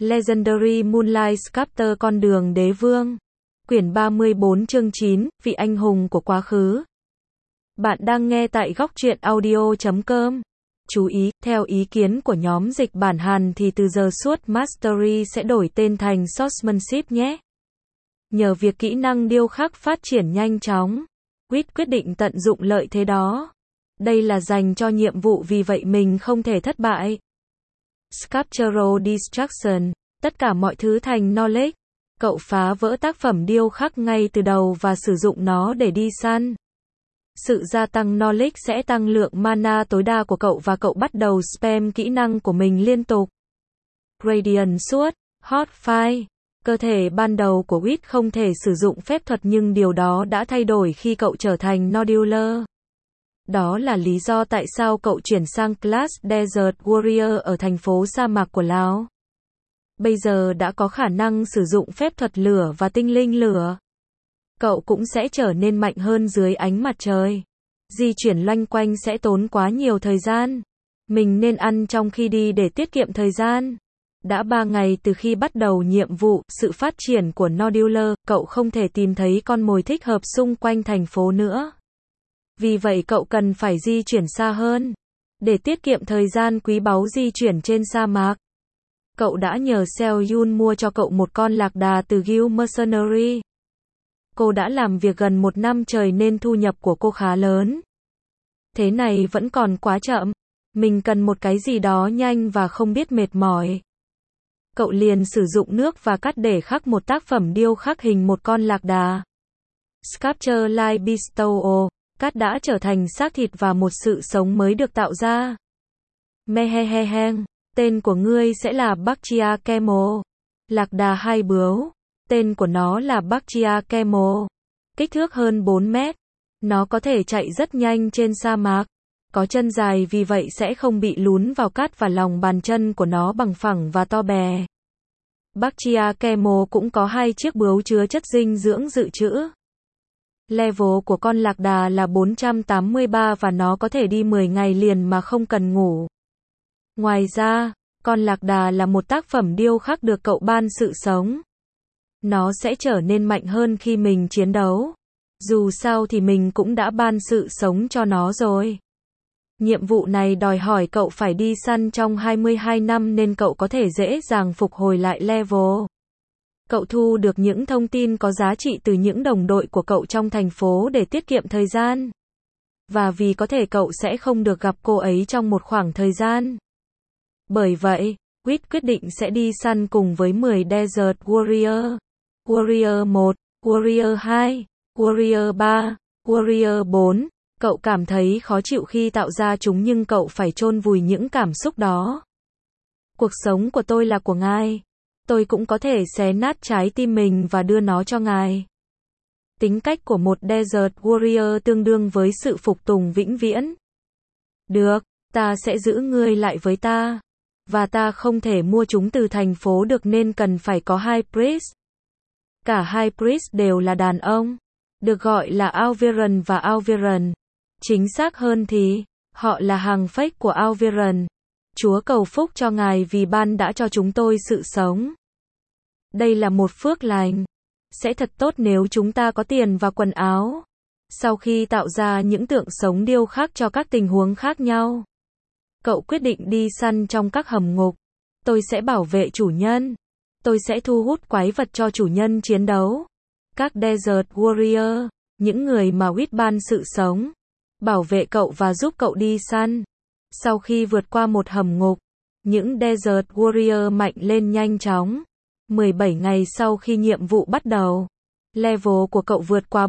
Legendary Moonlight Sculptor Con đường đế vương. Quyển 34 chương 9, Vị anh hùng của quá khứ. Bạn đang nghe tại góc truyện audio.com. Chú ý, theo ý kiến của nhóm dịch bản Hàn thì từ giờ suốt Mastery sẽ đổi tên thành Swordsmanship nhé. Nhờ việc kỹ năng điêu khắc phát triển nhanh chóng, quyết định tận dụng lợi thế đó. Đây là dành cho nhiệm vụ, vì vậy mình không thể thất bại. Sculptural Destruction, tất cả mọi thứ thành knowledge. Cậu phá vỡ tác phẩm điêu khắc ngay từ đầu và sử dụng nó để đi săn. Sự gia tăng knowledge sẽ tăng lượng mana tối đa của cậu và cậu bắt đầu spam kỹ năng của mình liên tục. Radiant Sword, Hot Fire. Cơ thể ban đầu của Wit không thể sử dụng phép thuật, nhưng điều đó đã thay đổi khi cậu trở thành Nodular. Đó là lý do tại sao cậu chuyển sang class Desert Warrior ở thành phố sa mạc của Lào. Bây giờ đã có khả năng sử dụng phép thuật lửa và tinh linh lửa. Cậu cũng sẽ trở nên mạnh hơn dưới ánh mặt trời. Di chuyển loanh quanh sẽ tốn quá nhiều thời gian. Mình nên ăn trong khi đi để tiết kiệm thời gian. Đã 3 ngày từ khi bắt đầu nhiệm vụ, sự phát triển của Nodular, cậu không thể tìm thấy con mồi thích hợp xung quanh thành phố nữa. Vì vậy cậu cần phải di chuyển xa hơn. Để tiết kiệm thời gian quý báu di chuyển trên sa mạc, cậu đã nhờ Seo Yun mua cho cậu một con lạc đà từ Guild Mercenary. Cô đã làm việc gần 1 năm trời nên thu nhập của cô khá lớn. Thế này vẫn còn quá chậm. Mình cần một cái gì đó nhanh và không biết mệt mỏi. Cậu liền sử dụng nước và cát để khắc một tác phẩm điêu khắc hình một con lạc đà. Sculpture like bestow. Cát đã trở thành xác thịt và một sự sống mới được tạo ra. Meheheheng. Tên của ngươi sẽ là Bakchia Camel. Lạc đà hai bướu. Tên của nó là Bakchia Camel. Kích thước hơn 4 mét. Nó có thể chạy rất nhanh trên sa mạc. Có chân dài, vì vậy sẽ không bị lún vào cát, và lòng bàn chân của nó bằng phẳng và to bè. Bakchia Camel cũng có 2 chiếc bướu chứa chất dinh dưỡng dự trữ. Level của con lạc đà là 483 và nó có thể đi 10 ngày liền mà không cần ngủ. Ngoài ra, con lạc đà là một tác phẩm điêu khắc được cậu ban sự sống. Nó sẽ trở nên mạnh hơn khi mình chiến đấu. Dù sao thì mình cũng đã ban sự sống cho nó rồi. Nhiệm vụ này đòi hỏi cậu phải đi săn trong 22 năm nên cậu có thể dễ dàng phục hồi lại level. Cậu thu được những thông tin có giá trị từ những đồng đội của cậu trong thành phố để tiết kiệm thời gian. Và vì có thể cậu sẽ không được gặp cô ấy trong một khoảng thời gian. Bởi vậy, quyết định sẽ đi săn cùng với 10 Desert Warrior. Warrior 1, Warrior 2, Warrior 3, Warrior 4. Cậu cảm thấy khó chịu khi tạo ra chúng, nhưng cậu phải chôn vùi những cảm xúc đó. Cuộc sống của tôi là của ngài. Tôi cũng có thể xé nát trái tim mình và đưa nó cho ngài. Tính cách của một Desert Warrior tương đương với sự phục tùng vĩnh viễn. Được, ta sẽ giữ ngươi lại với ta. Và ta không thể mua chúng từ thành phố được nên cần phải có 2 priest. Cả 2 priest đều là đàn ông. Được gọi là Auviran và Auviran. Chính xác hơn thì, họ là hàng fake của Auviran. Chúa cầu phúc cho ngài vì ban đã cho chúng tôi sự sống. Đây là một phước lành. Sẽ thật tốt nếu chúng ta có tiền và quần áo. Sau khi tạo ra những tượng sống điêu khắc cho các tình huống khác nhau, cậu quyết định đi săn trong các hầm ngục. Tôi sẽ bảo vệ chủ nhân. Tôi sẽ thu hút quái vật cho chủ nhân chiến đấu. Các Desert Warrior, những người mà Wit ban sự sống, bảo vệ cậu và giúp cậu đi săn. Sau khi vượt qua một hầm ngục, những Desert Warrior mạnh lên nhanh chóng. 17 ngày sau khi nhiệm vụ bắt đầu, level của cậu vượt qua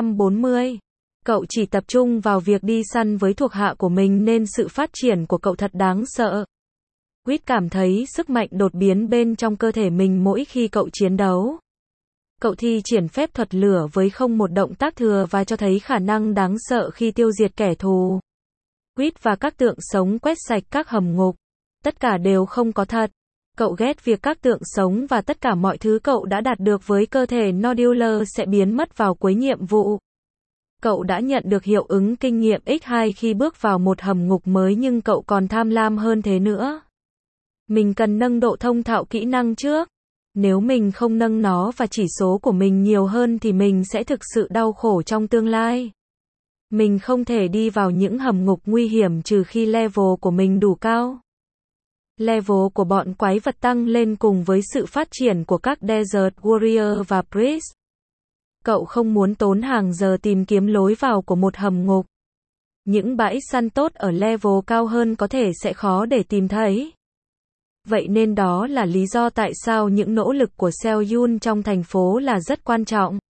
440. Cậu chỉ tập trung vào việc đi săn với thuộc hạ của mình nên sự phát triển của cậu thật đáng sợ. Wit cảm thấy sức mạnh đột biến bên trong cơ thể mình mỗi khi cậu chiến đấu. Cậu thi triển phép thuật lửa với không một động tác thừa và cho thấy khả năng đáng sợ khi tiêu diệt kẻ thù. Wit và các tượng sống quét sạch các hầm ngục. Tất cả đều không có thật. Cậu ghét việc các tượng sống và tất cả mọi thứ cậu đã đạt được với cơ thể Nodular sẽ biến mất vào cuối nhiệm vụ. Cậu đã nhận được hiệu ứng kinh nghiệm x2 khi bước vào một hầm ngục mới, nhưng cậu còn tham lam hơn thế nữa. Mình cần nâng độ thông thạo kỹ năng trước. Nếu mình không nâng nó và chỉ số của mình nhiều hơn thì mình sẽ thực sự đau khổ trong tương lai. Mình không thể đi vào những hầm ngục nguy hiểm trừ khi level của mình đủ cao. Level của bọn quái vật tăng lên cùng với sự phát triển của các Desert Warrior và Priest. Cậu không muốn tốn hàng giờ tìm kiếm lối vào của một hầm ngục. Những bãi săn tốt ở level cao hơn có thể sẽ khó để tìm thấy. Vậy nên đó là lý do tại sao những nỗ lực của Seoul trong thành phố là rất quan trọng.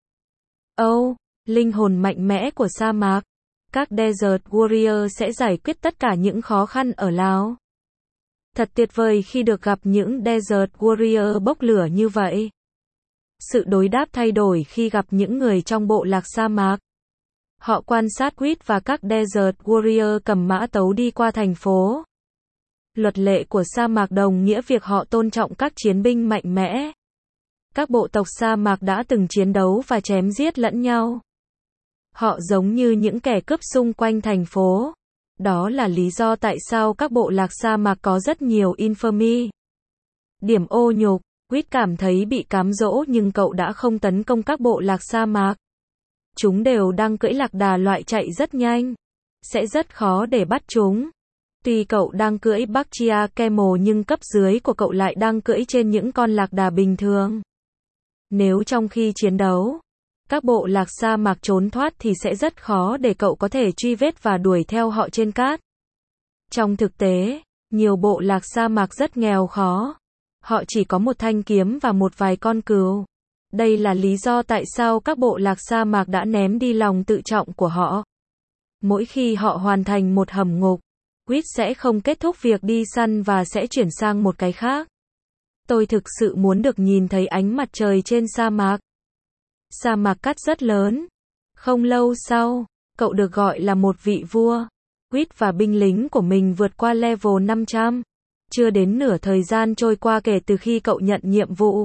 Linh hồn mạnh mẽ của sa mạc. Các Desert Warrior sẽ giải quyết tất cả những khó khăn ở Lào. Thật tuyệt vời khi được gặp những Desert Warrior bốc lửa như vậy. Sự đối đáp thay đổi khi gặp những người trong bộ lạc sa mạc. Họ quan sát Quýt và các Desert Warrior cầm mã tấu đi qua thành phố. Luật lệ của sa mạc đồng nghĩa việc họ tôn trọng các chiến binh mạnh mẽ. Các bộ tộc sa mạc đã từng chiến đấu và chém giết lẫn nhau. Họ giống như những kẻ cướp xung quanh thành phố. Đó là lý do tại sao các bộ lạc sa mạc có rất nhiều infamy. Điểm ô nhục, Quýt cảm thấy bị cám dỗ nhưng cậu đã không tấn công các bộ lạc sa mạc. Chúng đều đang cưỡi lạc đà loại chạy rất nhanh. Sẽ rất khó để bắt chúng. Tuy cậu đang cưỡi Bactria Camel nhưng cấp dưới của cậu lại đang cưỡi trên những con lạc đà bình thường. Nếu trong khi chiến đấu, các bộ lạc sa mạc trốn thoát thì sẽ rất khó để cậu có thể truy vết và đuổi theo họ trên cát. Trong thực tế, nhiều bộ lạc sa mạc rất nghèo khó. Họ chỉ có một thanh kiếm và một vài con cừu. Đây là lý do tại sao các bộ lạc sa mạc đã ném đi lòng tự trọng của họ. Mỗi khi họ hoàn thành một hầm ngục, Quýt sẽ không kết thúc việc đi săn và sẽ chuyển sang một cái khác. Tôi thực sự muốn được nhìn thấy ánh mặt trời trên sa mạc. Sa mạc cát rất lớn. Không lâu sau, cậu được gọi là một vị vua. Quýt và binh lính của mình vượt qua level 500. Chưa đến nửa thời gian trôi qua kể từ khi cậu nhận nhiệm vụ.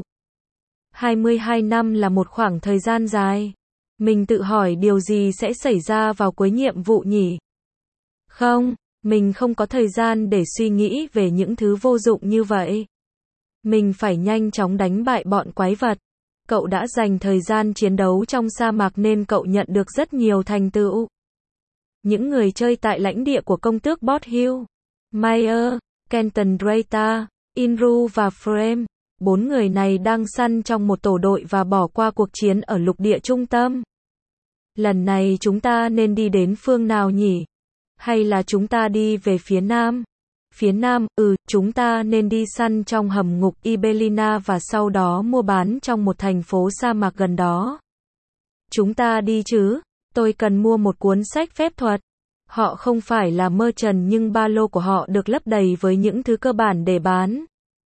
22 năm là một khoảng thời gian dài. Mình tự hỏi điều gì sẽ xảy ra vào cuối nhiệm vụ nhỉ? Không, mình không có thời gian để suy nghĩ về những thứ vô dụng như vậy. Mình phải nhanh chóng đánh bại bọn quái vật. Cậu đã dành thời gian chiến đấu trong sa mạc nên cậu nhận được rất nhiều thành tựu. Những người chơi tại lãnh địa của công tước Bot Hill, Meyer, Kenton Drayta, Inru và Frame. 4 người này đang săn trong một tổ đội và bỏ qua cuộc chiến ở lục địa trung tâm. Lần này chúng ta nên đi đến phương nào nhỉ? Hay là chúng ta đi về phía nam? Phía nam, chúng ta nên đi săn trong hầm ngục Ibelina và sau đó mua bán trong một thành phố sa mạc gần đó. Chúng ta đi chứ? Tôi cần mua một cuốn sách phép thuật. Họ không phải là merchant nhưng ba lô của họ được lấp đầy với những thứ cơ bản để bán.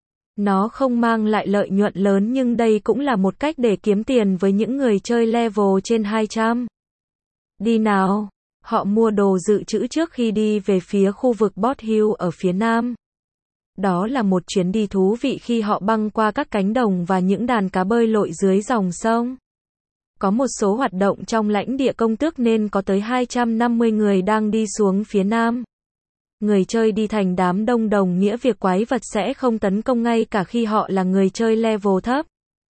Nó không mang lại lợi nhuận lớn nhưng đây cũng là một cách để kiếm tiền với những người chơi level trên 200. Đi nào! Họ mua đồ dự trữ trước khi đi về phía khu vực Bot Hill ở phía nam. Đó là một chuyến đi thú vị khi họ băng qua các cánh đồng và những đàn cá bơi lội dưới dòng sông. Có một số hoạt động trong lãnh địa công tước nên có tới 250 người đang đi xuống phía nam. Người chơi đi thành đám đông đồng nghĩa việc quái vật sẽ không tấn công ngay cả khi họ là người chơi level thấp.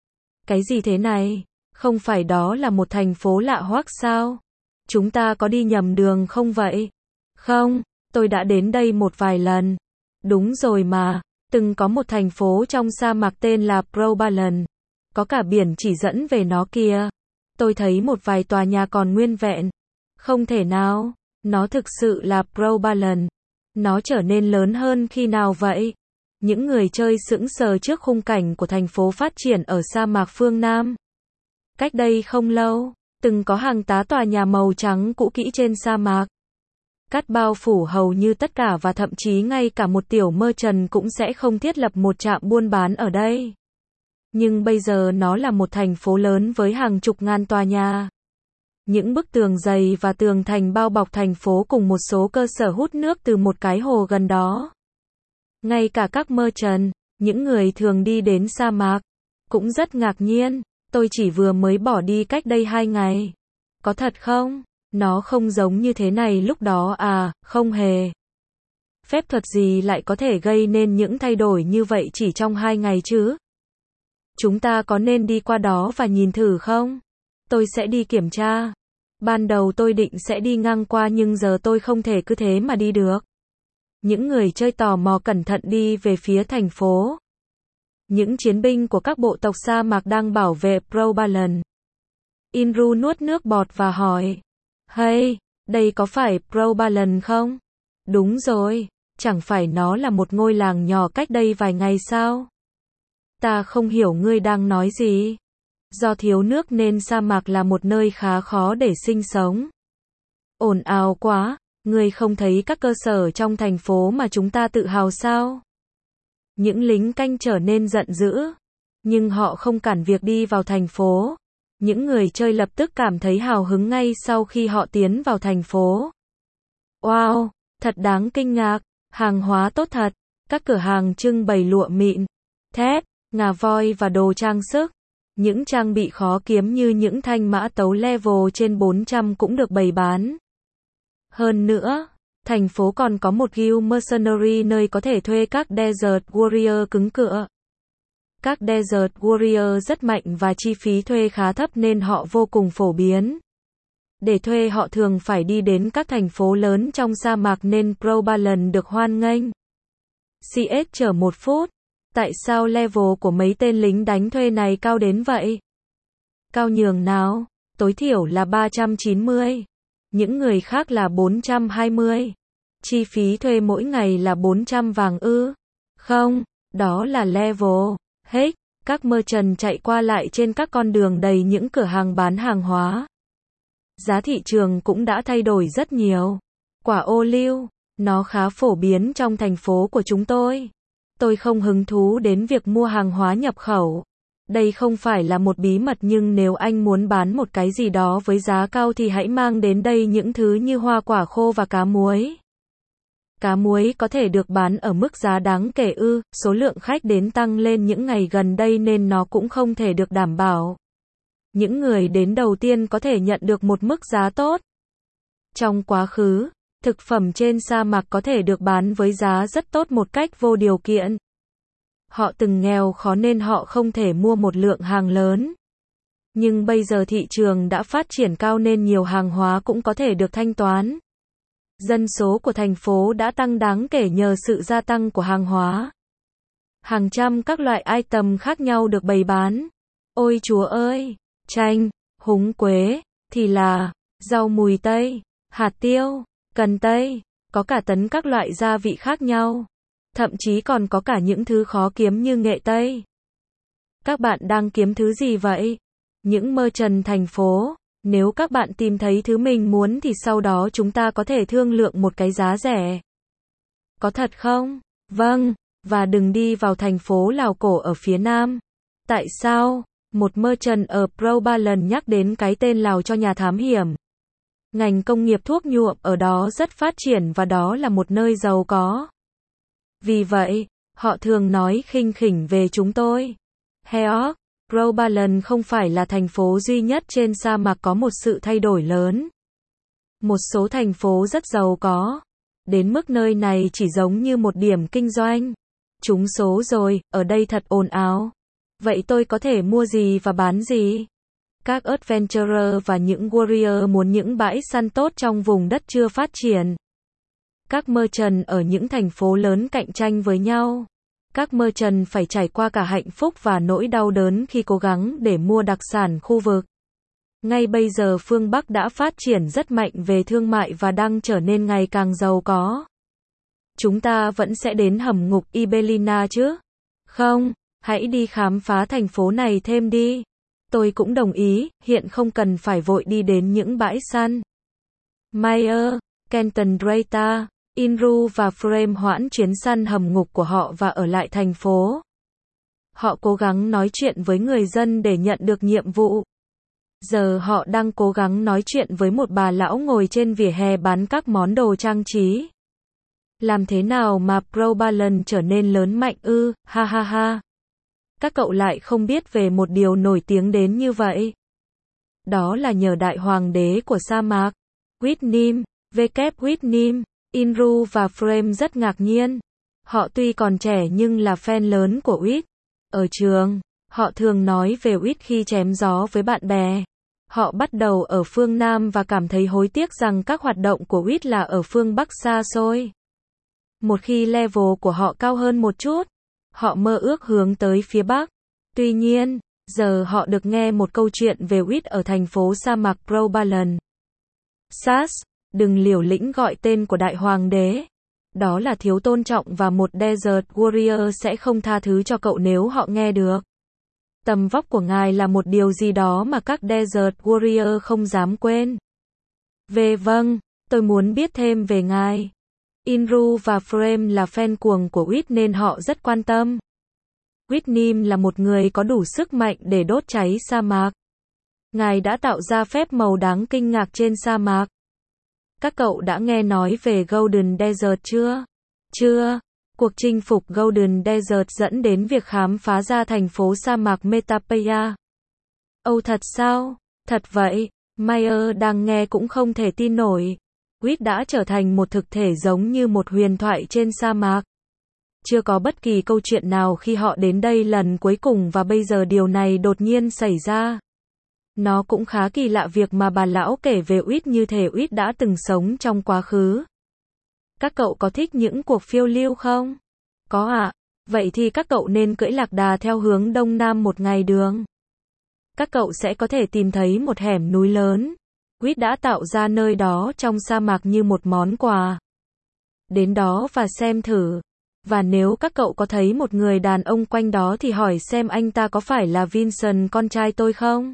Cái gì thế này? Không phải đó là một thành phố lạ hoắc sao? Chúng ta có đi nhầm đường không vậy? Không, tôi đã đến đây một vài lần. Đúng rồi mà, từng có một thành phố trong sa mạc tên là Probalan. Có cả biển chỉ dẫn về nó kìa. Tôi thấy một vài tòa nhà còn nguyên vẹn. Không thể nào, nó thực sự là Probalan. Nó trở nên lớn hơn khi nào vậy? Những người chơi sững sờ trước khung cảnh của thành phố phát triển ở sa mạc phương Nam. Cách đây không lâu, từng có hàng tá tòa nhà màu trắng cũ kỹ trên sa mạc. Cát bao phủ hầu như tất cả và thậm chí ngay cả một tiểu merchant cũng sẽ không thiết lập một trạm buôn bán ở đây. Nhưng bây giờ nó là một thành phố lớn với hàng chục ngàn tòa nhà. Những bức tường dày và tường thành bao bọc thành phố cùng một số cơ sở hút nước từ một cái hồ gần đó. Ngay cả các merchant, những người thường đi đến sa mạc, cũng rất ngạc nhiên. Tôi chỉ vừa mới bỏ đi cách đây 2 ngày. Có thật không? Nó không giống như thế này lúc đó à, không hề. Phép thuật gì lại có thể gây nên những thay đổi như vậy chỉ trong 2 ngày chứ? Chúng ta có nên đi qua đó và nhìn thử không? Tôi sẽ đi kiểm tra. Ban đầu tôi định sẽ đi ngang qua nhưng giờ tôi không thể cứ thế mà đi được. Những người chơi tò mò cẩn thận đi về phía thành phố. Những chiến binh của các bộ tộc sa mạc đang bảo vệ Probalan. Inru nuốt nước bọt và hỏi. Hey, đây có phải Probalan không? Đúng rồi, chẳng phải nó là một ngôi làng nhỏ cách đây vài ngày sao? Ta không hiểu ngươi đang nói gì. Do thiếu nước nên sa mạc là một nơi khá khó để sinh sống. Ồn ào quá, ngươi không thấy các cơ sở trong thành phố mà chúng ta tự hào sao? Những lính canh trở nên giận dữ, nhưng họ không cản việc đi vào thành phố. Những người chơi lập tức cảm thấy hào hứng ngay sau khi họ tiến vào thành phố. Wow, thật đáng kinh ngạc, hàng hóa tốt thật, các cửa hàng trưng bày lụa mịn, thép, ngà voi và đồ trang sức. Những trang bị khó kiếm như những thanh mã tấu level trên 400 cũng được bày bán. Hơn nữa, thành phố còn có một guild mercenary nơi có thể thuê các Desert Warrior cứng cựa. Các Desert Warrior rất mạnh và chi phí thuê khá thấp nên họ vô cùng phổ biến. Để thuê họ thường phải đi đến các thành phố lớn trong sa mạc nên Probalan được hoan nghênh. CS chờ 1 phút. Tại sao level của mấy tên lính đánh thuê này cao đến vậy? Cao nhường nào? Tối thiểu là 390. Những người khác là 420. Chi phí thuê mỗi ngày là 400 vàng ư? Không, đó là level. Hết, các merchant chạy qua lại trên các con đường đầy những cửa hàng bán hàng hóa. Giá thị trường cũng đã thay đổi rất nhiều. Quả ô liu, nó khá phổ biến trong thành phố của chúng tôi. Tôi không hứng thú đến việc mua hàng hóa nhập khẩu. Đây không phải là một bí mật nhưng nếu anh muốn bán một cái gì đó với giá cao thì hãy mang đến đây những thứ như hoa quả khô và cá muối. Cá muối có thể được bán ở mức giá đáng kể ư, số lượng khách đến tăng lên những ngày gần đây nên nó cũng không thể được đảm bảo. Những người đến đầu tiên có thể nhận được một mức giá tốt. Trong quá khứ, thực phẩm trên sa mạc có thể được bán với giá rất tốt một cách vô điều kiện. Họ từng nghèo khó nên họ không thể mua một lượng hàng lớn. Nhưng bây giờ thị trường đã phát triển cao nên nhiều hàng hóa cũng có thể được thanh toán. Dân số của thành phố đã tăng đáng kể nhờ sự gia tăng của hàng hóa. Hàng trăm các loại item khác nhau được bày bán. Ôi chúa ơi! Chanh, húng quế, thì là, rau mùi tây, hạt tiêu, cần tây, có cả tấn các loại gia vị khác nhau. Thậm chí còn có cả những thứ khó kiếm như nghệ tây. Các bạn đang kiếm thứ gì vậy? Những merchant thành phố. Nếu các bạn tìm thấy thứ mình muốn thì sau đó chúng ta có thể thương lượng một cái giá rẻ. Có thật không? Vâng, và đừng đi vào thành phố Lào Cổ ở phía nam. Tại sao? Một merchant ở Probalan nhắc đến cái tên Lào cho nhà thám hiểm. Ngành công nghiệp thuốc nhuộm ở đó rất phát triển và đó là một nơi giàu có. Vì vậy, họ thường nói khinh khỉnh về chúng tôi. Heok, Probalan không phải là thành phố duy nhất trên sa mạc có một sự thay đổi lớn. Một số thành phố rất giàu có. Đến mức nơi này chỉ giống như một điểm kinh doanh. Trúng số rồi, ở đây thật ồn ào. Vậy tôi có thể mua gì và bán gì? Các adventurer và những warrior muốn những bãi săn tốt trong vùng đất chưa phát triển. Các merchant ở những thành phố lớn cạnh tranh với nhau. Các merchant phải trải qua cả hạnh phúc và nỗi đau đớn khi cố gắng để mua đặc sản khu vực. Ngay bây giờ phương Bắc đã phát triển rất mạnh về thương mại và đang trở nên ngày càng giàu có. Chúng ta vẫn sẽ đến hầm ngục Ibelina chứ? Không, hãy đi khám phá thành phố này thêm đi. Tôi cũng đồng ý, hiện không cần phải vội đi đến những bãi săn. Meyer, Kenton Drayta, Inru và Frame hoãn chuyến săn hầm ngục của họ và ở lại thành phố. Họ cố gắng nói chuyện với người dân để nhận được nhiệm vụ. Giờ họ đang cố gắng nói chuyện với một bà lão ngồi trên vỉa hè bán các món đồ trang trí. Làm thế nào mà Probalan trở nên lớn mạnh ư, ha ha ha. Các cậu lại không biết về một điều nổi tiếng đến như vậy. Đó là nhờ đại hoàng đế của sa mạc, Whitnim, W. Whitnim. Inru và Frame rất ngạc nhiên. Họ tuy còn trẻ nhưng là fan lớn của Witt. Ở trường, họ thường nói về Witt khi chém gió với bạn bè. Họ bắt đầu ở phương Nam và cảm thấy hối tiếc rằng các hoạt động của Witt là ở phương Bắc xa xôi. Một khi level của họ cao hơn một chút, họ mơ ước hướng tới phía Bắc. Tuy nhiên, giờ họ được nghe một câu chuyện về Witt ở thành phố sa mạc Probalan. Sas, đừng liều lĩnh gọi tên của đại hoàng đế. Đó là thiếu tôn trọng và một Desert Warrior sẽ không tha thứ cho cậu nếu họ nghe được. Tầm vóc của ngài là một điều gì đó mà các Desert Warrior không dám quên. Vâng, tôi muốn biết thêm về ngài. Inru và Frame là fan cuồng của Witt nên họ rất quan tâm. Whitnim là một người có đủ sức mạnh để đốt cháy sa mạc. Ngài đã tạo ra phép màu đáng kinh ngạc trên sa mạc. Các cậu đã nghe nói về Golden Desert chưa? Chưa. Cuộc chinh phục Golden Desert dẫn đến việc khám phá ra thành phố sa mạc Metapaya. Ồ thật sao? Thật vậy. Meyer đang nghe cũng không thể tin nổi. Witt đã trở thành một thực thể giống như một huyền thoại trên sa mạc. Chưa có bất kỳ câu chuyện nào khi họ đến đây lần cuối cùng và bây giờ điều này đột nhiên xảy ra. Nó cũng khá kỳ lạ việc mà bà lão kể về Witt như thể Witt đã từng sống trong quá khứ. Các cậu có thích những cuộc phiêu lưu không? Có ạ. Vậy thì các cậu nên cưỡi lạc đà theo hướng đông nam một ngày đường. Các cậu sẽ có thể tìm thấy một hẻm núi lớn. Witt đã tạo ra nơi đó trong sa mạc như một món quà. Đến đó và xem thử. Và nếu các cậu có thấy một người đàn ông quanh đó thì hỏi xem anh ta có phải là Vincent con trai tôi không?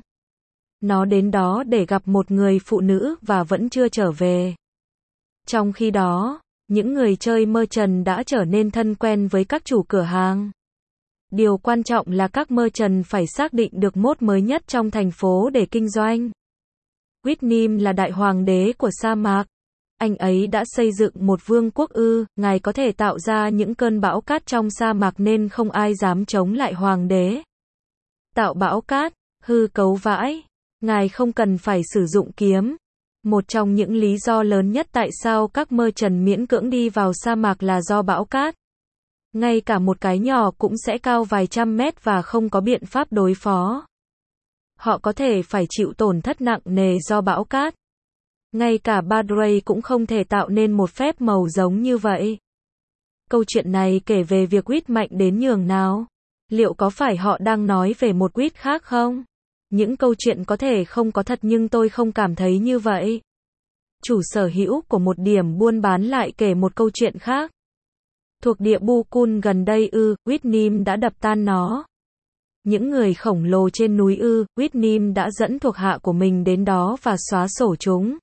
Nó đến đó để gặp một người phụ nữ và vẫn chưa trở về. Trong khi đó, những người chơi merchant đã trở nên thân quen với các chủ cửa hàng. Điều quan trọng là các merchant phải xác định được mốt mới nhất trong thành phố để kinh doanh. Whitnim là đại hoàng đế của sa mạc. Anh ấy đã xây dựng một vương quốc ngài có thể tạo ra những cơn bão cát trong sa mạc nên không ai dám chống lại hoàng đế. Tạo bão cát, hư cấu vãi. Ngài không cần phải sử dụng kiếm. Một trong những lý do lớn nhất tại sao các merchant miễn cưỡng đi vào sa mạc là do bão cát. Ngay cả một cái nhỏ cũng sẽ cao vài trăm mét và không có biện pháp đối phó. Họ có thể phải chịu tổn thất nặng nề do bão cát. Ngay cả Badray cũng không thể tạo nên một phép màu giống như vậy. Câu chuyện này kể về việc Witt mạnh đến nhường nào? Liệu có phải họ đang nói về một Witt khác không? Những câu chuyện có thể không có thật nhưng tôi không cảm thấy như vậy. Chủ sở hữu của một điểm buôn bán lại kể một câu chuyện khác. Thuộc địa Bukun gần đây Whitnim đã đập tan nó. Những người khổng lồ trên núi Whitnim đã dẫn thuộc hạ của mình đến đó và xóa sổ chúng.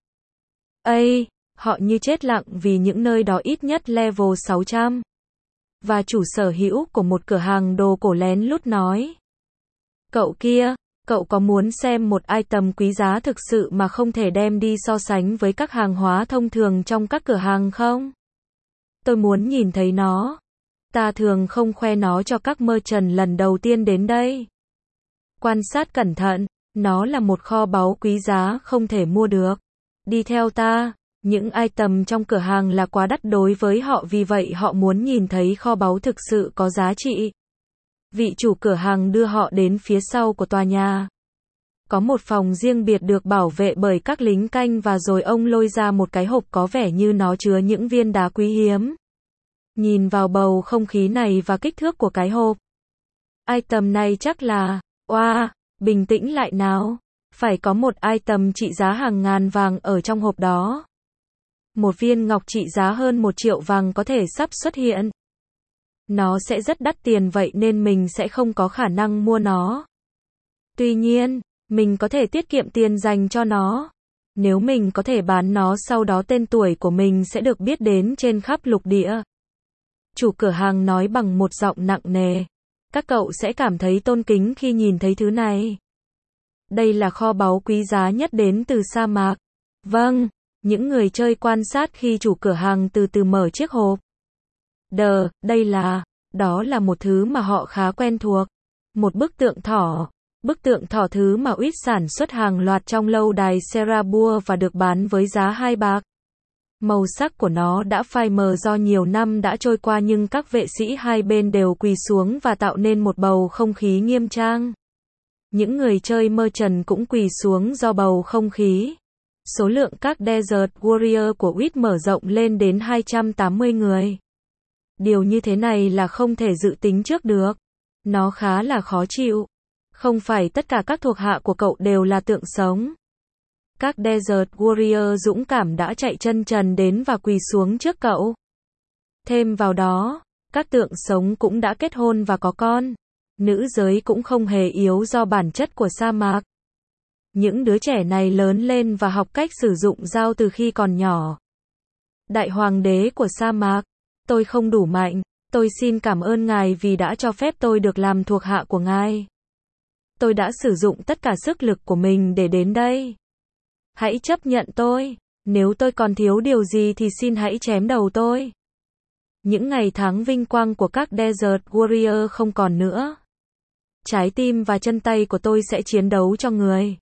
Họ như chết lặng vì những nơi đó ít nhất level 600. Và chủ sở hữu của một cửa hàng đồ cổ lén lút nói. Cậu kia, cậu có muốn xem một item quý giá thực sự mà không thể đem đi so sánh với các hàng hóa thông thường trong các cửa hàng không? Tôi muốn nhìn thấy nó. Ta thường không khoe nó cho các merchant lần đầu tiên đến đây. Quan sát cẩn thận, nó là một kho báu quý giá không thể mua được. Đi theo ta, những item trong cửa hàng là quá đắt đối với họ vì vậy họ muốn nhìn thấy kho báu thực sự có giá trị. Vị chủ cửa hàng đưa họ đến phía sau của tòa nhà. Có một phòng riêng biệt được bảo vệ bởi các lính canh và rồi ông lôi ra một cái hộp có vẻ như nó chứa những viên đá quý hiếm. Nhìn vào bầu không khí này và kích thước của cái hộp. Item này chắc là, bình tĩnh lại nào. Phải có một item trị giá hàng ngàn vàng ở trong hộp đó. Một viên ngọc trị giá hơn 1 triệu vàng có thể sắp xuất hiện. Nó sẽ rất đắt tiền vậy nên mình sẽ không có khả năng mua nó. Tuy nhiên, mình có thể tiết kiệm tiền dành cho nó. Nếu mình có thể bán nó sau đó tên tuổi của mình sẽ được biết đến trên khắp lục địa. Chủ cửa hàng nói bằng một giọng nặng nề. Các cậu sẽ cảm thấy tôn kính khi nhìn thấy thứ này. Đây là kho báu quý giá nhất đến từ sa mạc. Vâng, những người chơi quan sát khi chủ cửa hàng từ từ mở chiếc hộp. Đó là một thứ mà họ khá quen thuộc. Một bức tượng thỏ. Bức tượng thỏ thứ mà Witt sản xuất hàng loạt trong lâu đài Serabur và được bán với giá 2 bạc. Màu sắc của nó đã phai mờ do nhiều năm đã trôi qua, nhưng các vệ sĩ hai bên đều quỳ xuống và tạo nên một bầu không khí nghiêm trang. Những người chơi Merchant cũng quỳ xuống do bầu không khí. Số lượng các Desert Warrior của Wit mở rộng lên đến 280 người. Điều như thế này là không thể dự tính trước được. Nó khá là khó chịu. Không phải tất cả các thuộc hạ của cậu đều là tượng sống. Các Desert Warrior dũng cảm đã chạy chân trần đến và quỳ xuống trước cậu. Thêm vào đó, các tượng sống cũng đã kết hôn và có con. Nữ giới cũng không hề yếu do bản chất của sa mạc. Những đứa trẻ này lớn lên và học cách sử dụng dao từ khi còn nhỏ. Đại hoàng đế của sa mạc, tôi không đủ mạnh. Tôi xin cảm ơn ngài vì đã cho phép tôi được làm thuộc hạ của ngài. Tôi đã sử dụng tất cả sức lực của mình để đến đây. Hãy chấp nhận tôi. Nếu tôi còn thiếu điều gì thì xin hãy chém đầu tôi. Những ngày tháng vinh quang của các Desert Warrior không còn nữa. Trái tim và chân tay của tôi sẽ chiến đấu cho người.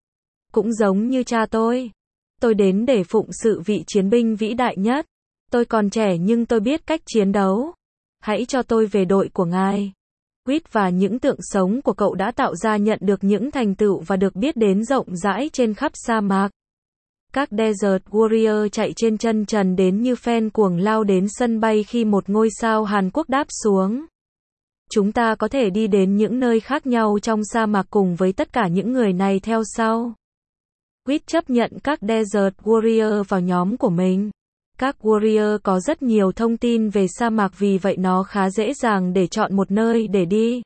Cũng giống như cha tôi đến để phụng sự vị chiến binh vĩ đại nhất. Tôi còn trẻ nhưng tôi biết cách chiến đấu. Hãy cho tôi về đội của ngài. Wit và những tượng sống của cậu đã tạo ra nhận được những thành tựu và được biết đến rộng rãi trên khắp sa mạc. Các Desert Warrior chạy trên chân trần đến như fan cuồng lao đến sân bay khi một ngôi sao Hàn Quốc đáp xuống. Chúng ta có thể đi đến những nơi khác nhau trong sa mạc cùng với tất cả những người này theo sau. Wit chấp nhận các Desert Warrior vào nhóm của mình. Các Warrior có rất nhiều thông tin về sa mạc, vì vậy nó khá dễ dàng để chọn một nơi để đi.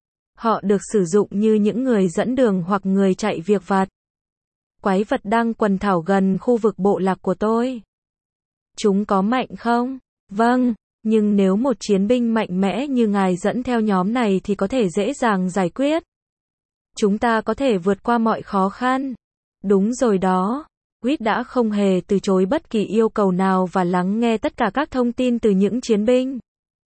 Họ được sử dụng như những người dẫn đường hoặc người chạy việc vặt. Quái vật đang quần thảo gần khu vực bộ lạc của tôi. Chúng có mạnh không? Vâng, nhưng nếu một chiến binh mạnh mẽ như ngài dẫn theo nhóm này thì có thể dễ dàng giải quyết. Chúng ta có thể vượt qua mọi khó khăn. Đúng rồi đó. Wit đã không hề từ chối bất kỳ yêu cầu nào và lắng nghe tất cả các thông tin từ những chiến binh.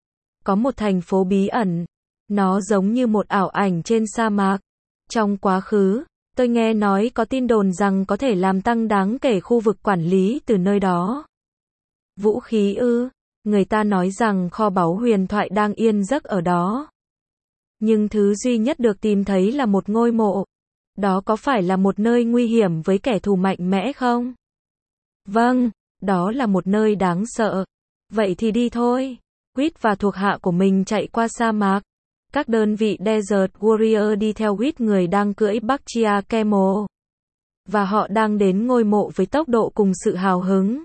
Có một thành phố bí ẩn. Nó giống như một ảo ảnh trên sa mạc. Trong quá khứ, tôi nghe nói có tin đồn rằng có thể làm tăng đáng kể khu vực quản lý từ nơi đó. Vũ khí ư? Người ta nói rằng kho báu huyền thoại đang yên giấc ở đó. Nhưng thứ duy nhất được tìm thấy là một ngôi mộ. Đó có phải là một nơi nguy hiểm với kẻ thù mạnh mẽ không? Vâng, đó là một nơi đáng sợ. Vậy thì đi thôi. Wit và thuộc hạ của mình chạy qua sa mạc. Các đơn vị Desert Warrior đi theo Wit, người đang cưỡi Bactria Camel. Và họ đang đến ngôi mộ với tốc độ cùng sự hào hứng.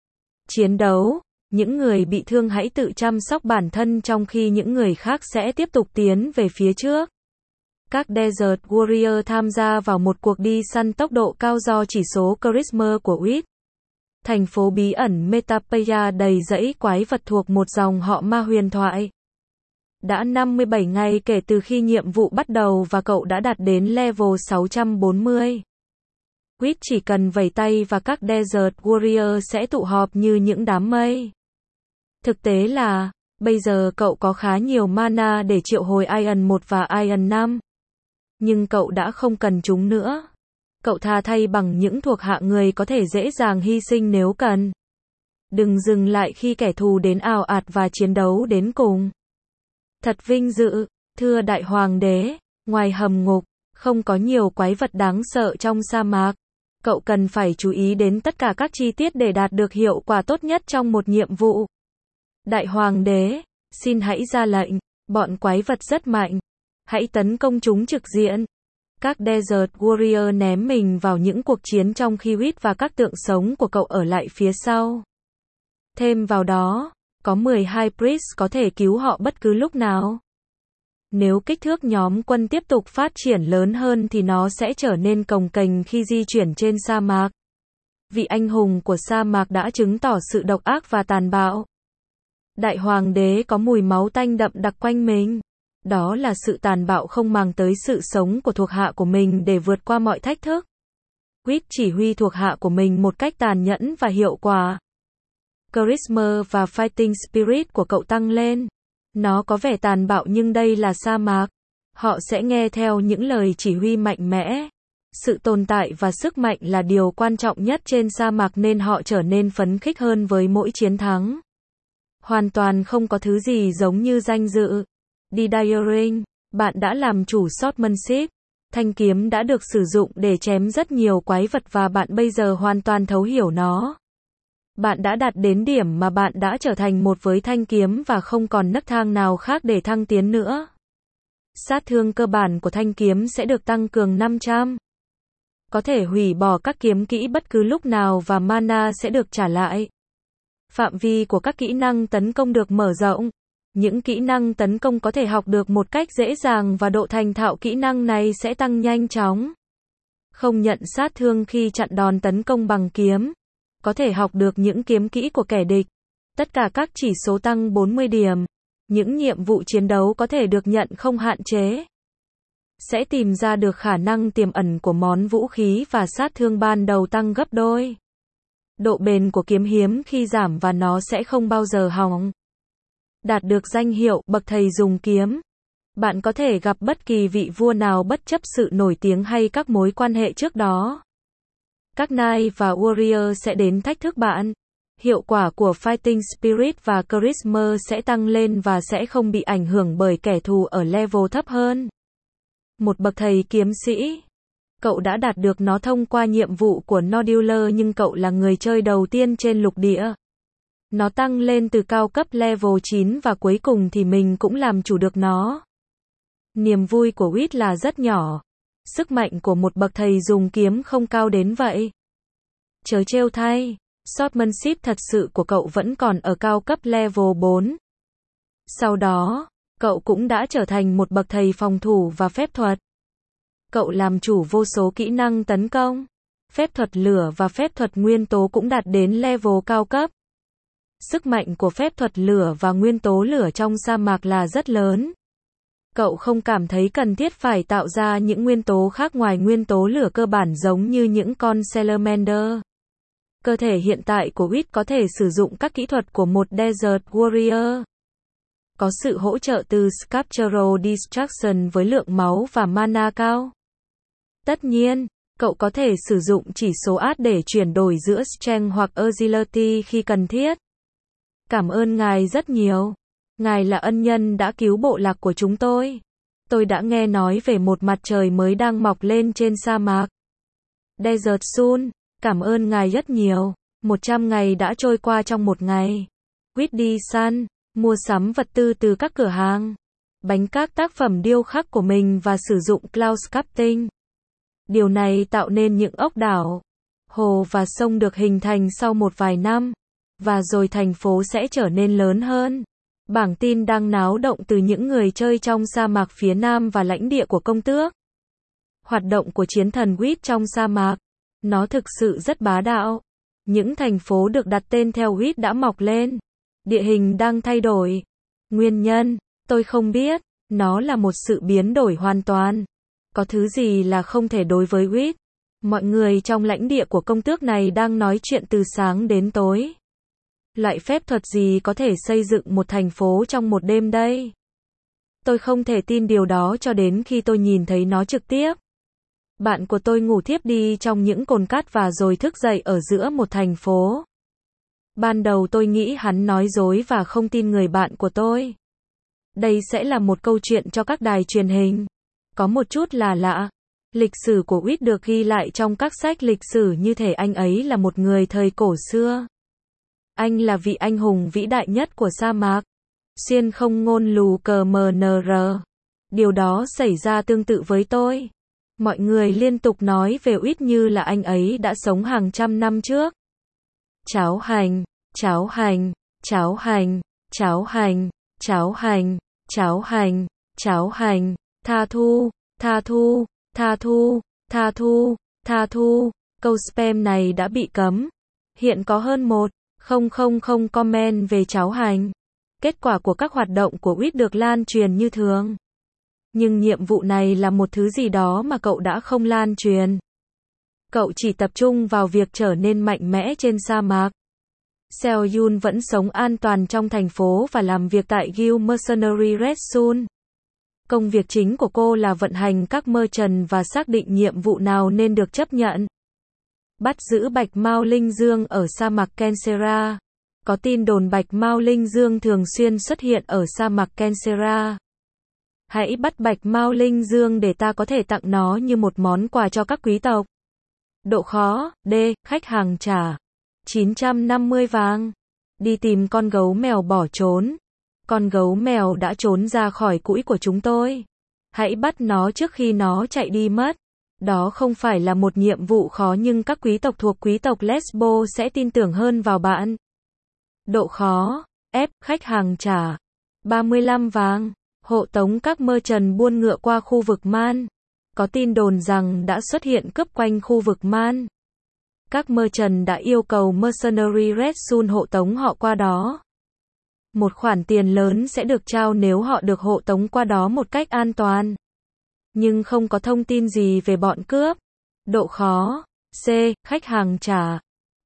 Chiến đấu. Những người bị thương hãy tự chăm sóc bản thân trong khi những người khác sẽ tiếp tục tiến về phía trước. Các Desert Warrior tham gia vào một cuộc đi săn tốc độ cao do chỉ số Charisma của Wit. Thành phố bí ẩn Metapaya đầy rẫy quái vật thuộc một dòng họ ma huyền thoại. Đã 57 ngày kể từ khi nhiệm vụ bắt đầu và cậu đã đạt đến level 640. Wit chỉ cần vẩy tay và các Desert Warrior sẽ tụ họp như những đám mây. Thực tế là, bây giờ cậu có khá nhiều mana để triệu hồi Iron 1 và Iron 5. Nhưng cậu đã không cần chúng nữa. Cậu thà thay bằng những thuộc hạ người có thể dễ dàng hy sinh nếu cần. Đừng dừng lại khi kẻ thù đến ào ạt và chiến đấu đến cùng. Thật vinh dự, thưa Đại Hoàng đế, ngoài hầm ngục, không có nhiều quái vật đáng sợ trong sa mạc. Cậu cần phải chú ý đến tất cả các chi tiết để đạt được hiệu quả tốt nhất trong một nhiệm vụ. Đại Hoàng đế, xin hãy ra lệnh, bọn quái vật rất mạnh. Hãy tấn công chúng trực diện. Các Desert Warrior ném mình vào những cuộc chiến trong khi Wit và các tượng sống của cậu ở lại phía sau. Thêm vào đó, có 12 Priest có thể cứu họ bất cứ lúc nào. Nếu kích thước nhóm quân tiếp tục phát triển lớn hơn thì nó sẽ trở nên cồng kềnh khi di chuyển trên sa mạc. Vị anh hùng của sa mạc đã chứng tỏ sự độc ác và tàn bạo. Đại Hoàng đế có mùi máu tanh đậm đặc quanh mình. Đó là sự tàn bạo không màng tới sự sống của thuộc hạ của mình để vượt qua mọi thách thức. Wit chỉ huy thuộc hạ của mình một cách tàn nhẫn và hiệu quả. Charisma và Fighting Spirit của cậu tăng lên. Nó có vẻ tàn bạo nhưng đây là sa mạc. Họ sẽ nghe theo những lời chỉ huy mạnh mẽ. Sự tồn tại và sức mạnh là điều quan trọng nhất trên sa mạc nên họ trở nên phấn khích hơn với mỗi chiến thắng. Hoàn toàn không có thứ gì giống như danh dự. Desiring, bạn đã làm chủ swordsmanship. Thanh kiếm đã được sử dụng để chém rất nhiều quái vật và bạn bây giờ hoàn toàn thấu hiểu nó. Bạn đã đạt đến điểm mà bạn đã trở thành một với thanh kiếm và không còn nấc thang nào khác để thăng tiến nữa. Sát thương cơ bản của thanh kiếm sẽ được tăng cường 500. Có thể hủy bỏ các kiếm kỹ bất cứ lúc nào và mana sẽ được trả lại. Phạm vi của các kỹ năng tấn công được mở rộng. Những kỹ năng tấn công có thể học được một cách dễ dàng và độ thành thạo kỹ năng này sẽ tăng nhanh chóng. Không nhận sát thương khi chặn đòn tấn công bằng kiếm. Có thể học được những kiếm kỹ của kẻ địch. Tất cả các chỉ số tăng 40 điểm. Những nhiệm vụ chiến đấu có thể được nhận không hạn chế. Sẽ tìm ra được khả năng tiềm ẩn của món vũ khí và sát thương ban đầu tăng gấp đôi. Độ bền của kiếm hiếm khi giảm và nó sẽ không bao giờ hỏng. Đạt được danh hiệu bậc thầy dùng kiếm. Bạn có thể gặp bất kỳ vị vua nào bất chấp sự nổi tiếng hay các mối quan hệ trước đó. Các knight và warrior sẽ đến thách thức bạn. Hiệu quả của fighting spirit và charisma sẽ tăng lên và sẽ không bị ảnh hưởng bởi kẻ thù ở level thấp hơn. Một bậc thầy kiếm sĩ. Cậu đã đạt được nó thông qua nhiệm vụ của Nodular nhưng cậu là người chơi đầu tiên trên lục địa. Nó tăng lên từ cao cấp level 9 và cuối cùng thì mình cũng làm chủ được nó. Niềm vui của Wit là rất nhỏ. Sức mạnh của một bậc thầy dùng kiếm không cao đến vậy. Chớ trêu thay, swordsmanship thật sự của cậu vẫn còn ở cao cấp level 4. Sau đó, cậu cũng đã trở thành một bậc thầy phòng thủ và phép thuật. Cậu làm chủ vô số kỹ năng tấn công. Phép thuật lửa và phép thuật nguyên tố cũng đạt đến level cao cấp. Sức mạnh của phép thuật lửa và nguyên tố lửa trong sa mạc là rất lớn. Cậu không cảm thấy cần thiết phải tạo ra những nguyên tố khác ngoài nguyên tố lửa cơ bản giống như những con Salamander. Cơ thể hiện tại của Wit có thể sử dụng các kỹ thuật của một Desert Warrior. Có sự hỗ trợ từ Sculptural Destruction với lượng máu và mana cao. Tất nhiên, cậu có thể sử dụng chỉ số át để chuyển đổi giữa Strength hoặc Agility khi cần thiết. Cảm ơn ngài rất nhiều. Ngài là ân nhân đã cứu bộ lạc của chúng tôi. Tôi đã nghe nói về một mặt trời mới đang mọc lên trên sa mạc. Desert Sun, cảm ơn ngài rất nhiều. 100 ngày đã trôi qua trong một ngày. Quýt đi săn, mua sắm vật tư từ các cửa hàng. Bánh các tác phẩm điêu khắc của mình và sử dụng cloud sculpting. Điều này tạo nên những ốc đảo, hồ và sông được hình thành sau một vài năm. Và rồi thành phố sẽ trở nên lớn hơn. Bảng tin đang náo động từ những người chơi trong sa mạc phía nam và lãnh địa của công tước. Hoạt động của chiến thần Wit trong sa mạc. Nó thực sự rất bá đạo. Những thành phố được đặt tên theo Wit đã mọc lên. Địa hình đang thay đổi. Nguyên nhân, tôi không biết. Nó là một sự biến đổi hoàn toàn. Có thứ gì là không thể đối với Wit. Mọi người trong lãnh địa của công tước này đang nói chuyện từ sáng đến tối. Loại phép thuật gì có thể xây dựng một thành phố trong một đêm đây? Tôi không thể tin điều đó cho đến khi tôi nhìn thấy nó trực tiếp. Bạn của tôi ngủ thiếp đi trong những cồn cát và rồi thức dậy ở giữa một thành phố. Ban đầu tôi nghĩ hắn nói dối và không tin người bạn của tôi. Đây sẽ là một câu chuyện cho các đài truyền hình. Có một chút là lạ. Lịch sử của Wit được ghi lại trong các sách lịch sử như thể anh ấy là một người thời cổ xưa. Anh là vị anh hùng vĩ đại nhất của sa mạc. Xuyên không ngôn lù cờ MNR. Điều đó xảy ra tương tự với tôi. Mọi người liên tục nói về Wit như là anh ấy đã sống hàng trăm năm trước. Cháo hành, cháo hành, cháo hành, cháo hành, cháo hành, cháo hành, cháo hành, tha thu, tha thu, tha thu, tha thu, tha thu. Câu spam này đã bị cấm. Hiện có hơn 1,000 comment về cháo hành. Kết quả của các hoạt động của Wit được lan truyền như thường. Nhưng nhiệm vụ này là một thứ gì đó mà cậu đã không lan truyền. Cậu chỉ tập trung vào việc trở nên mạnh mẽ trên sa mạc. Seo-yun vẫn sống an toàn trong thành phố và làm việc tại Guild Mercenary Red Sun. Công việc chính của cô là vận hành các merchant và xác định nhiệm vụ nào nên được chấp nhận. Bắt giữ bạch mao linh dương ở sa mạc Kensera. Có tin đồn bạch mao linh dương thường xuyên xuất hiện ở sa mạc Kensera. Hãy bắt bạch mao linh dương để ta có thể tặng nó như một món quà cho các quý tộc. Độ khó, D, khách hàng trả 950 vàng. Đi tìm con gấu mèo bỏ trốn. Con gấu mèo đã trốn ra khỏi cũi của chúng tôi. Hãy bắt nó trước khi nó chạy đi mất. Đó không phải là một nhiệm vụ khó nhưng các quý tộc thuộc quý tộc Lesbo sẽ tin tưởng hơn vào bạn. Độ khó, F, khách hàng trả 35 vàng. Hộ tống các merchant buôn ngựa qua khu vực Man. Có tin đồn rằng đã xuất hiện cướp quanh khu vực Man. Các merchant đã yêu cầu Mercenary Red Sun hộ tống họ qua đó. Một khoản tiền lớn sẽ được trao nếu họ được hộ tống qua đó một cách an toàn. Nhưng không có thông tin gì về bọn cướp. Độ khó, C, khách hàng trả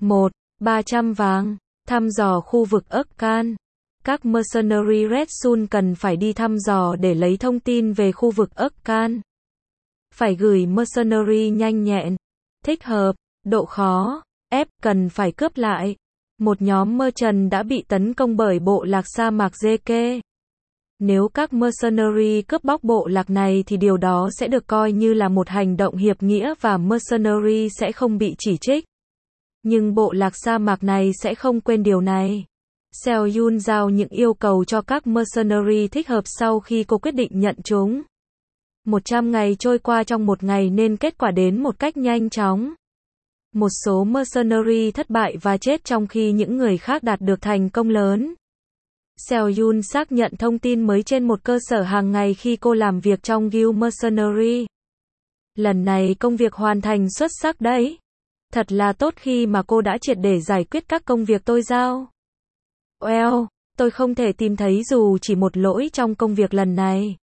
300 vàng. Thăm dò khu vực Urkan. Các Mercenary Red Sun cần phải đi thăm dò để lấy thông tin về khu vực Urkan. Phải gửi Mercenary nhanh nhẹn, thích hợp. Độ khó, F, cần phải cướp lại. Một nhóm merchant đã bị tấn công bởi bộ lạc sa mạc Zeke. Nếu các mercenary cướp bóc bộ lạc này thì điều đó sẽ được coi như là một hành động hiệp nghĩa và mercenary sẽ không bị chỉ trích. Nhưng bộ lạc sa mạc này sẽ không quên điều này. Seo Yun giao những yêu cầu cho các mercenary thích hợp sau khi cô quyết định nhận chúng. 100 ngày trôi qua trong một ngày nên kết quả đến một cách nhanh chóng. Một số mercenary thất bại và chết trong khi những người khác đạt được thành công lớn. Seo Yun xác nhận thông tin mới trên một cơ sở hàng ngày khi cô làm việc trong Guild Mercenary. Lần này công việc hoàn thành xuất sắc đấy. Thật là tốt khi mà cô đã triệt để giải quyết các công việc tôi giao. Well, tôi không thể tìm thấy dù chỉ một lỗi trong công việc lần này.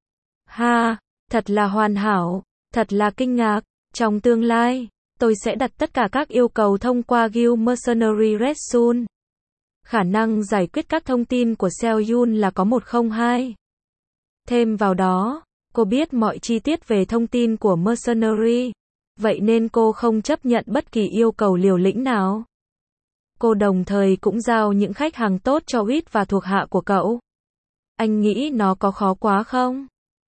Ha, thật là hoàn hảo, thật là kinh ngạc. Trong tương lai, tôi sẽ đặt tất cả các yêu cầu thông qua Guild Mercenary Red Sun. Khả năng giải quyết các thông tin của Seo Yun là có 102. Thêm vào đó, cô biết mọi chi tiết về thông tin của Mercenary. Vậy nên cô không chấp nhận bất kỳ yêu cầu liều lĩnh nào. Cô đồng thời cũng giao những khách hàng tốt cho Wit và thuộc hạ của cậu. Anh nghĩ nó có khó quá không?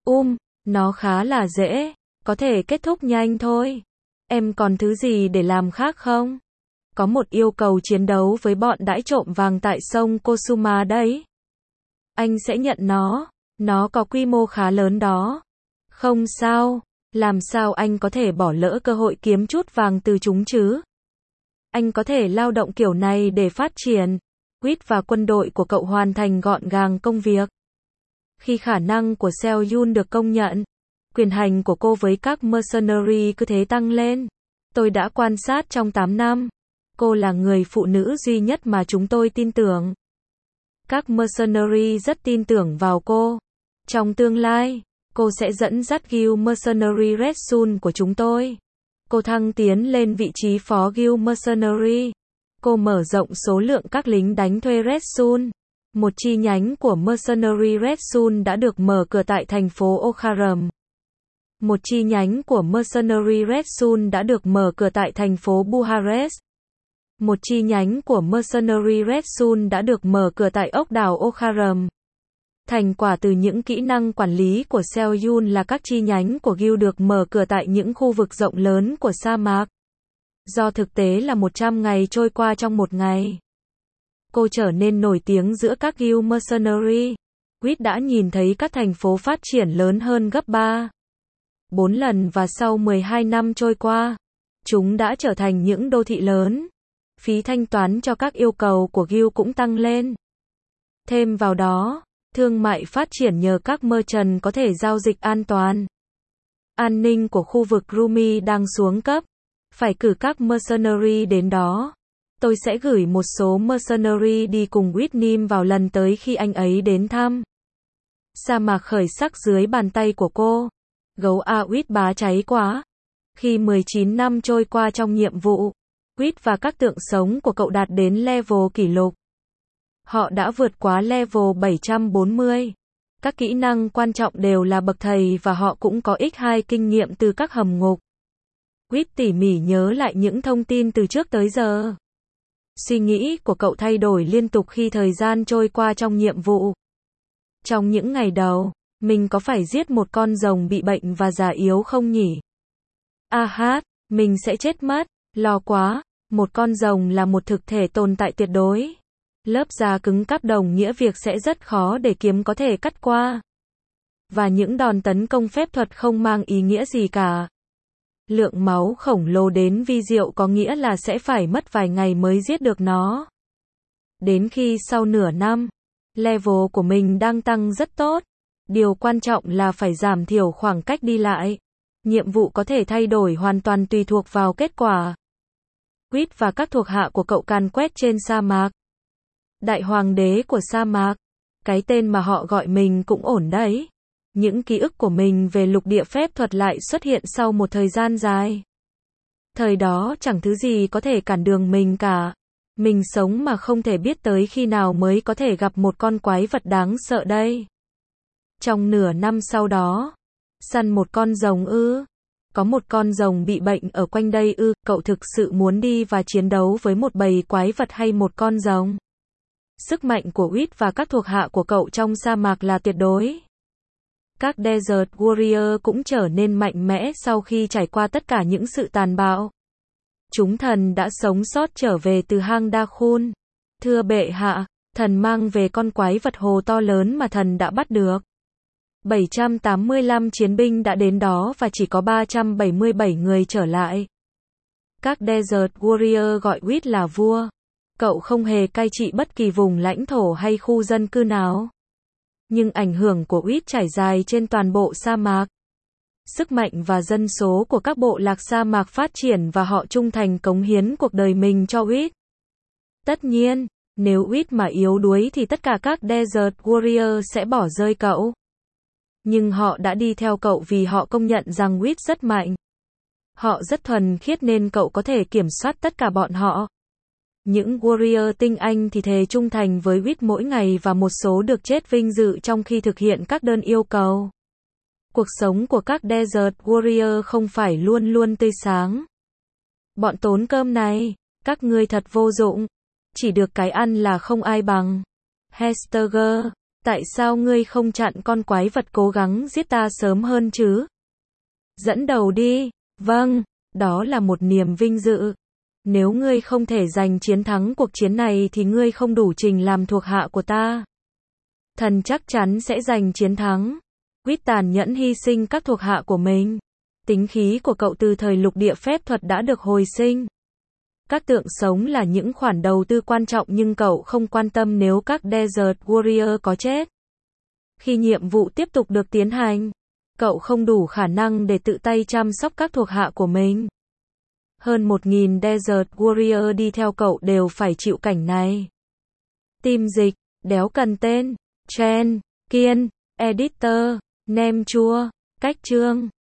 Nó khá là dễ. Có thể kết thúc nhanh thôi. Em còn thứ gì để làm khác không? Có một yêu cầu chiến đấu với bọn đãi trộm vàng tại sông Kosuma đấy. Anh sẽ nhận nó. Nó có quy mô khá lớn đó. Không sao. Làm sao anh có thể bỏ lỡ cơ hội kiếm chút vàng từ chúng chứ? Anh có thể lao động kiểu này để phát triển. Wit và quân đội của cậu hoàn thành gọn gàng công việc. Khi khả năng của Seo Yun được công nhận, quyền hành của cô với các mercenary cứ thế tăng lên. Tôi đã quan sát trong 8 năm. Cô là người phụ nữ duy nhất mà chúng tôi tin tưởng. Các mercenary rất tin tưởng vào cô. Trong tương lai, cô sẽ dẫn dắt Guild Mercenary Red Sun của chúng tôi. Cô thăng tiến lên vị trí phó Guild Mercenary. Cô mở rộng số lượng các lính đánh thuê Red Sun. Một chi nhánh của Mercenary Red Sun đã được mở cửa tại thành phố Okharam. Một chi nhánh của Mercenary Red Sun đã được mở cửa tại thành phố Bucharest. Một chi nhánh của Mercenary Red Sun đã được mở cửa tại ốc đảo Okharam. Thành quả từ những kỹ năng quản lý của Seo Yun là các chi nhánh của Guild được mở cửa tại những khu vực rộng lớn của sa mạc. Do thực tế là 100 ngày trôi qua trong một ngày. Cô trở nên nổi tiếng giữa các Guild Mercenary. Wit đã nhìn thấy các thành phố phát triển lớn hơn gấp 4 lần và sau 12 năm trôi qua, chúng đã trở thành những đô thị lớn. Phí thanh toán cho các yêu cầu của Guild cũng tăng lên. Thêm vào đó, thương mại phát triển nhờ các merchant có thể giao dịch an toàn. An ninh của khu vực Rumi đang xuống cấp. Phải cử các mercenary đến đó. Tôi sẽ gửi một số mercenary đi cùng Whitnim vào lần tới khi anh ấy đến thăm. Sa mạc khởi sắc dưới bàn tay của cô. Gấu Awit bá cháy quá. Khi 19 năm trôi qua trong nhiệm vụ, Wit và các tượng sống của cậu đạt đến level kỷ lục. Họ đã vượt quá level 740. Các kỹ năng quan trọng đều là bậc thầy và họ cũng có x2 kinh nghiệm từ các hầm ngục. Quýt tỉ mỉ nhớ lại những thông tin từ trước tới giờ. Suy nghĩ của cậu thay đổi liên tục khi thời gian trôi qua trong nhiệm vụ. Trong những ngày đầu, mình có phải giết một con rồng bị bệnh và già yếu không nhỉ? Mình sẽ chết mất, lo quá, một con rồng là một thực thể tồn tại tuyệt đối. Lớp da cứng cáp đồng nghĩa việc sẽ rất khó để kiếm có thể cắt qua. Và những đòn tấn công phép thuật không mang ý nghĩa gì cả. Lượng máu khổng lồ đến vi diệu có nghĩa là sẽ phải mất vài ngày mới giết được nó. Đến khi sau nửa năm, level của mình đang tăng rất tốt. Điều quan trọng là phải giảm thiểu khoảng cách đi lại. Nhiệm vụ có thể thay đổi hoàn toàn tùy thuộc vào kết quả. Quýt và các thuộc hạ của cậu càn quét trên sa mạc. Đại hoàng đế của sa mạc. Cái tên mà họ gọi mình cũng ổn đấy. Những ký ức của mình về lục địa phép thuật lại xuất hiện sau một thời gian dài. Thời đó chẳng thứ gì có thể cản đường mình cả. Mình sống mà không thể biết tới khi nào mới có thể gặp một con quái vật đáng sợ đây. Trong nửa năm sau đó, săn một con rồng ư? Có một con rồng bị bệnh ở quanh đây ư? Cậu thực sự muốn đi và chiến đấu với một bầy quái vật hay một con rồng? Sức mạnh của Quýt và các thuộc hạ của cậu trong sa mạc là tuyệt đối. Các Desert Warrior cũng trở nên mạnh mẽ sau khi trải qua tất cả những sự tàn bạo. Chúng thần đã sống sót trở về từ hang Dakhun. Thưa bệ hạ, thần mang về con quái vật hồ to lớn mà thần đã bắt được. 785 chiến binh đã đến đó và chỉ có 377 người trở lại. Các Desert Warrior gọi Quýt là vua. Cậu không hề cai trị bất kỳ vùng lãnh thổ hay khu dân cư nào. Nhưng ảnh hưởng của Quýt trải dài trên toàn bộ sa mạc. Sức mạnh và dân số của các bộ lạc sa mạc phát triển và họ trung thành cống hiến cuộc đời mình cho Quýt. Tất nhiên, nếu Quýt mà yếu đuối thì tất cả các Desert Warrior sẽ bỏ rơi cậu. Nhưng họ đã đi theo cậu vì họ công nhận rằng Quýt rất mạnh. Họ rất thuần khiết nên cậu có thể kiểm soát tất cả bọn họ. Những warrior tinh anh thì thề trung thành với Quýt mỗi ngày và một số được chết vinh dự trong khi thực hiện các đơn yêu cầu. Cuộc sống của các Desert Warrior không phải luôn luôn tươi sáng. Bọn tốn cơm này, các ngươi thật vô dụng. Chỉ được cái ăn là không ai bằng. Hestager, tại sao ngươi không chặn con quái vật cố gắng giết ta sớm hơn chứ? Dẫn đầu đi. Vâng, đó là một niềm vinh dự. Nếu ngươi không thể giành chiến thắng cuộc chiến này thì ngươi không đủ trình làm thuộc hạ của ta. Thần chắc chắn sẽ giành chiến thắng. Quýt tàn nhẫn hy sinh các thuộc hạ của mình. Tính khí của cậu từ thời lục địa phép thuật đã được hồi sinh. Các tượng sống là những khoản đầu tư quan trọng nhưng cậu không quan tâm nếu các Desert Warrior có chết. Khi nhiệm vụ tiếp tục được tiến hành, cậu không đủ khả năng để tự tay chăm sóc các thuộc hạ của mình. Hơn 1.000 Desert Warrior đi theo cậu đều phải chịu cảnh này. Team dịch, đéo cần tên, Chen, Kiên, Editor, Nem chua, cách chương.